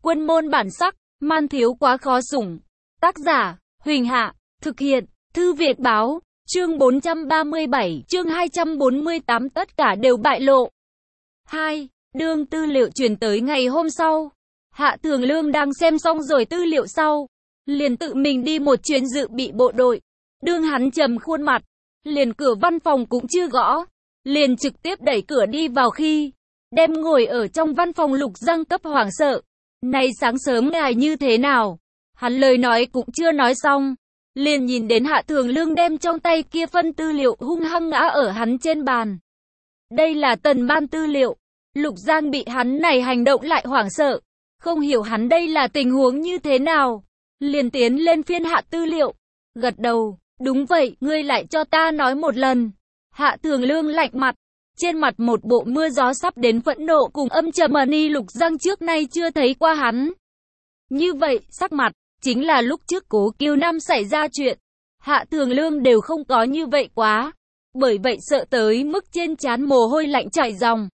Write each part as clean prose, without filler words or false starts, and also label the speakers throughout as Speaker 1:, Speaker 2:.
Speaker 1: Quân môn bản sắc, man thiếu quá khó sủng. Tác giả, Huỳnh Hạ, thực hiện, Thư Việt Báo, chương 437, chương 248 tất cả đều bại lộ. 2. Đương tư liệu truyền tới ngày hôm sau. Hạ Thường Lương đang xem xong rồi tư liệu sau. Liền tự mình đi một chuyến dự bị bộ đội. Đương hắn trầm khuôn mặt. Liền cửa văn phòng cũng chưa gõ. Liền trực tiếp đẩy cửa đi vào khi. Đem ngồi ở trong văn phòng Lục Giang cấp hoảng sợ. Này sáng sớm ngài như thế nào? Hắn lời nói cũng chưa nói xong. Liền nhìn đến Hạ Thường Lương đem trong tay kia phân tư liệu hung hăng ngã ở hắn trên bàn. Đây là Tần Ban tư liệu. Lục Giang bị hắn này hành động lại hoảng sợ. Không hiểu hắn đây là tình huống như thế nào. Liền tiến lên phiên hạ tư liệu. Gật đầu, đúng vậy, ngươi lại cho ta nói một lần. Hạ Thường Lương lạnh mặt. Trên mặt một bộ mưa gió sắp đến phẫn nộ cùng âm trầm ni Lục Giang trước nay chưa thấy qua hắn. Như vậy, sắc mặt, chính là lúc trước Cố Kiêu Nam xảy ra chuyện. Hạ Thường Lương đều không có như vậy quá. Bởi vậy sợ tới mức trên trán mồ hôi lạnh chảy ròng.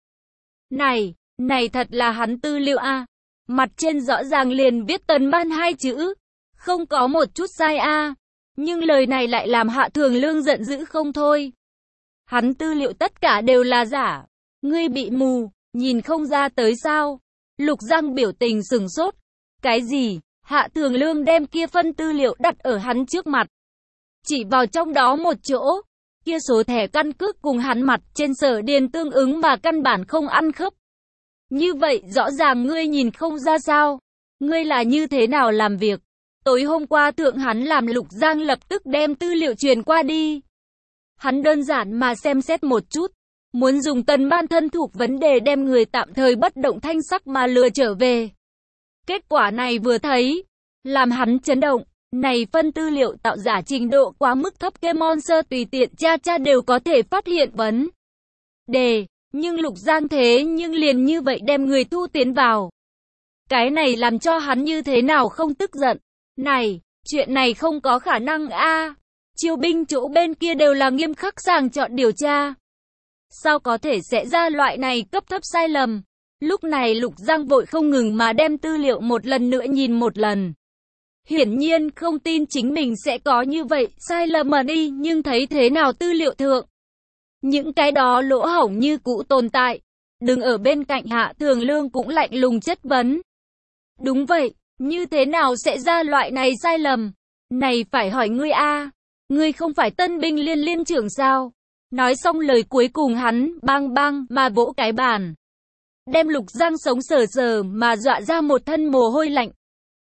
Speaker 1: Này thật là hắn tư liệu a. Mặt trên rõ ràng liền viết Tần Ban hai chữ. Không có một chút sai a. Nhưng lời này lại làm Hạ Thường Lương giận dữ không thôi. Hắn tư liệu tất cả đều là giả. Ngươi bị mù, nhìn không ra tới sao? Lục Giang biểu tình sừng sốt. Cái gì? Hạ Thường Lương đem kia phân tư liệu đặt ở hắn trước mặt. Chỉ vào trong đó một chỗ. Kia số thẻ căn cước cùng hắn mặt trên sở điền tương ứng mà căn bản không ăn khớp. Như vậy rõ ràng ngươi nhìn không ra sao? Ngươi là như thế nào làm việc? Tối hôm qua thượng hắn làm Lục Giang lập tức đem tư liệu truyền qua đi. Hắn đơn giản mà xem xét một chút. Muốn dùng Tần Ban thân thuộc vấn đề đem người tạm thời bất động thanh sắc mà lừa trở về. Kết quả này vừa thấy, làm hắn chấn động. Này phân tư liệu tạo giả trình độ quá mức thấp, cái monster tùy tiện tra đều có thể phát hiện vấn đề. Nhưng Lục Giang thế nhưng liền như vậy đem người thu tiến vào. Cái này làm cho hắn như thế nào không tức giận. Này, chuyện này không có khả năng a. Chiêu binh chỗ bên kia đều là nghiêm khắc sàng chọn điều tra. Sao có thể sẽ ra loại này cấp thấp sai lầm? Lúc này Lục Giang vội không ngừng mà đem tư liệu một lần nữa nhìn một lần. Hiển nhiên không tin chính mình sẽ có như vậy sai lầm mà đi, nhưng thấy thế nào tư liệu thượng. Những cái đó lỗ hổng như cũ tồn tại. Đừng ở bên cạnh Hạ Thường Lương cũng lạnh lùng chất vấn. Đúng vậy, như thế nào sẽ ra loại này sai lầm? Này phải hỏi ngươi a. Ngươi không phải tân binh liên trưởng sao? Nói xong lời cuối cùng hắn bang bang mà vỗ cái bàn. Đem Lục Giang sống sờ mà dọa ra một thân mồ hôi lạnh.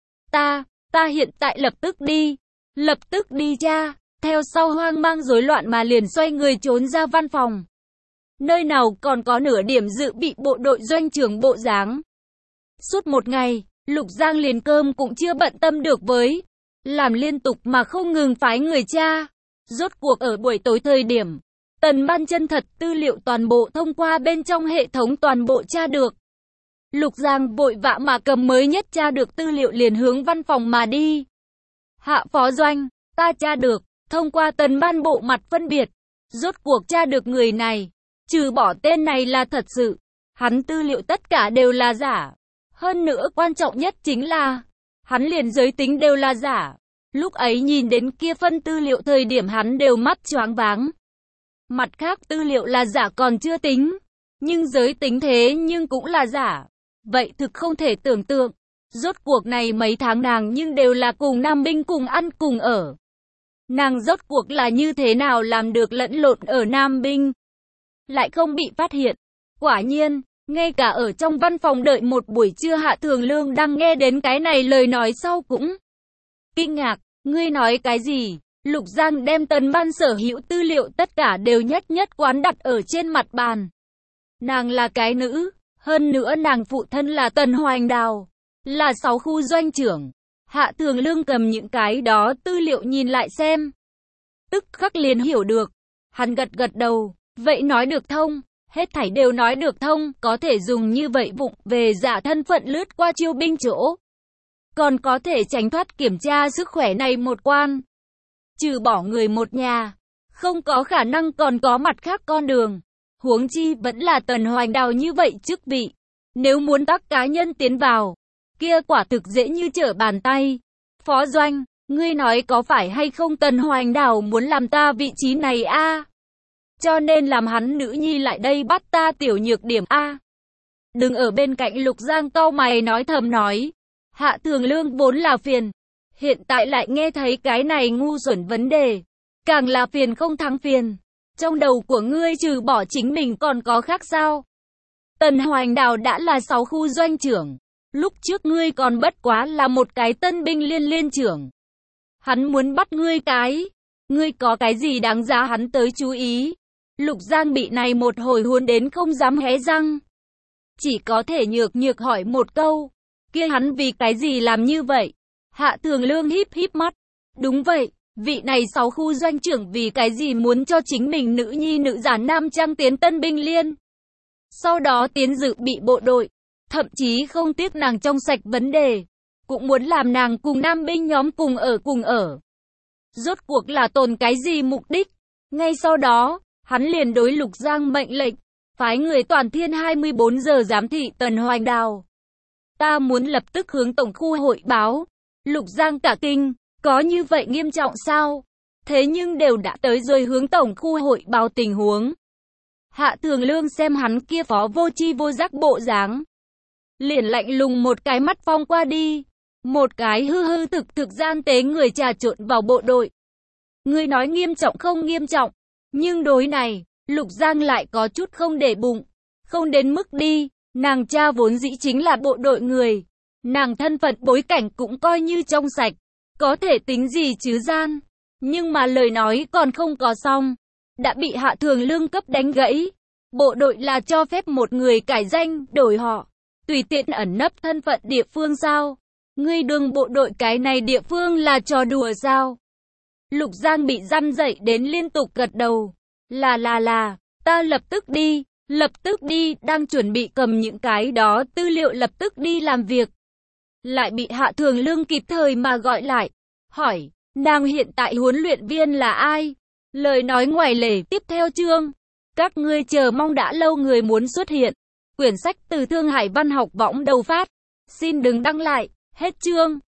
Speaker 1: Ta hiện tại lập tức đi cha. Theo sau hoang mang rối loạn mà liền xoay người trốn ra văn phòng. Nơi nào còn có nửa điểm dự bị bộ đội doanh trưởng bộ dáng. Suốt một ngày, Lục Giang liền cơm cũng chưa bận tâm được với. Làm liên tục mà không ngừng phái người tra. Rốt cuộc ở buổi tối thời điểm, Tần Ban chân thật tư liệu toàn bộ thông qua bên trong hệ thống toàn bộ tra được. Lục Giang vội vã mà cầm mới nhất tra được tư liệu liền hướng văn phòng mà đi. Hạ phó doanh, ta tra được, thông qua Tần Ban bộ mặt phân biệt. Rốt cuộc tra được người này, trừ bỏ tên này là thật sự. Hắn tư liệu tất cả đều là giả. Hơn nữa quan trọng nhất chính là, hắn liền giới tính đều là giả. Lúc ấy nhìn đến kia phân tư liệu thời điểm hắn đều mắt choáng váng. Mặt khác tư liệu là giả còn chưa tính, nhưng giới tính thế nhưng cũng là giả. Vậy thực không thể tưởng tượng. Rốt cuộc này mấy tháng nàng nhưng đều là cùng nam binh cùng ăn cùng ở. Nàng rốt cuộc là như thế nào làm được lẫn lộn ở nam binh, lại không bị phát hiện. Quả nhiên, ngay cả ở trong văn phòng đợi một buổi trưa Hạ Thường Lương đang nghe đến cái này lời nói sau cũng kinh ngạc. Ngươi nói cái gì? Lục Giang đem Tần Ban sở hữu tư liệu tất cả đều nhất quán đặt ở trên mặt bàn. Nàng là cái nữ, hơn nữa nàng phụ thân là Tần Hoành Đào, là 6 khu doanh trưởng. Hạ Thường Lương cầm những cái đó tư liệu nhìn lại xem. Tức khắc liền hiểu được. Hắn gật đầu, vậy nói được thông, hết thảy đều nói được thông, có thể dùng như vậy vụng về giả thân phận lướt qua chiêu binh chỗ. Còn có thể tránh thoát kiểm tra sức khỏe này một quan. Trừ bỏ người một nhà, không có khả năng còn có mặt khác con đường. Huống chi vẫn là Tần Hoành Đào như vậy chức vị. Nếu muốn tác cá nhân tiến vào, kia quả thực dễ như trở bàn tay. Phó Doanh, ngươi nói có phải hay không Tần Hoành Đào muốn làm ta vị trí này a? Cho nên làm hắn nữ nhi lại đây bắt ta tiểu nhược điểm a. Đừng ở bên cạnh Lục Giang cau mày nói thầm nói. Hạ Thường Lương vốn là phiền. Hiện tại lại nghe thấy cái này ngu xuẩn vấn đề. Càng là phiền không thắng phiền. Trong đầu của ngươi trừ bỏ chính mình còn có khác sao? Tần Hoành Đào đã là 6 khu doanh trưởng. Lúc trước ngươi còn bất quá là một cái tân binh liên trưởng. Hắn muốn bắt ngươi ngươi có cái gì đáng giá hắn tới chú ý? Lục Giang bị này một hồi huấn đến không dám hé răng. Chỉ có thể nhược hỏi một câu. Kia hắn vì cái gì làm như vậy? Hạ Thường Lương híp mắt. Đúng vậy, vị này 6 khu doanh trưởng vì cái gì muốn cho chính mình nữ nhi nữ giả nam trang tiến tân binh liên. Sau đó tiến dự bị bộ đội. Thậm chí không tiếc nàng trong sạch vấn đề. Cũng muốn làm nàng cùng nam binh nhóm cùng ở. Rốt cuộc là tồn cái gì mục đích? Ngay sau đó, hắn liền đối Lục Giang mệnh lệnh. Phái người toàn thiên 24 giờ giám thị Tần Hoành Đào. Ta muốn lập tức hướng tổng khu hội báo. Lục Giang cả kinh, có như vậy nghiêm trọng sao? Thế nhưng đều đã tới rồi hướng tổng khu hội báo tình huống. Hạ Thường Lương xem hắn kia phó vô chi vô giác bộ dáng. Liền lạnh lùng một cái mắt phong qua đi. Một cái hư thực gian tế người trà trộn vào bộ đội. Ngươi nói nghiêm trọng không nghiêm trọng. Nhưng đối này, Lục Giang lại có chút không để bụng. Không đến mức đi, nàng cha vốn dĩ chính là bộ đội người. Nàng thân phận bối cảnh cũng coi như trong sạch. Có thể tính gì chứ gian. Nhưng mà lời nói còn không có xong. Đã bị Hạ Thường Lương cấp đánh gãy. Bộ đội là cho phép một người cải danh, đổi họ. Tùy tiện ẩn nấp thân phận địa phương sao? Ngươi đương bộ đội cái này địa phương là trò đùa sao? Lục Giang bị răn dậy đến liên tục gật đầu. Là, ta lập tức đi, đang chuẩn bị cầm những cái đó tư liệu lập tức đi làm việc. Lại bị Hạ Thường Lương kịp thời mà gọi lại. Hỏi, nàng hiện tại huấn luyện viên là ai? Lời nói ngoài lề tiếp theo chương. Các ngươi chờ mong đã lâu người muốn xuất hiện. Quyển sách từ Thương Hải Văn học võng đầu phát. Xin đừng đăng lại. Hết chương.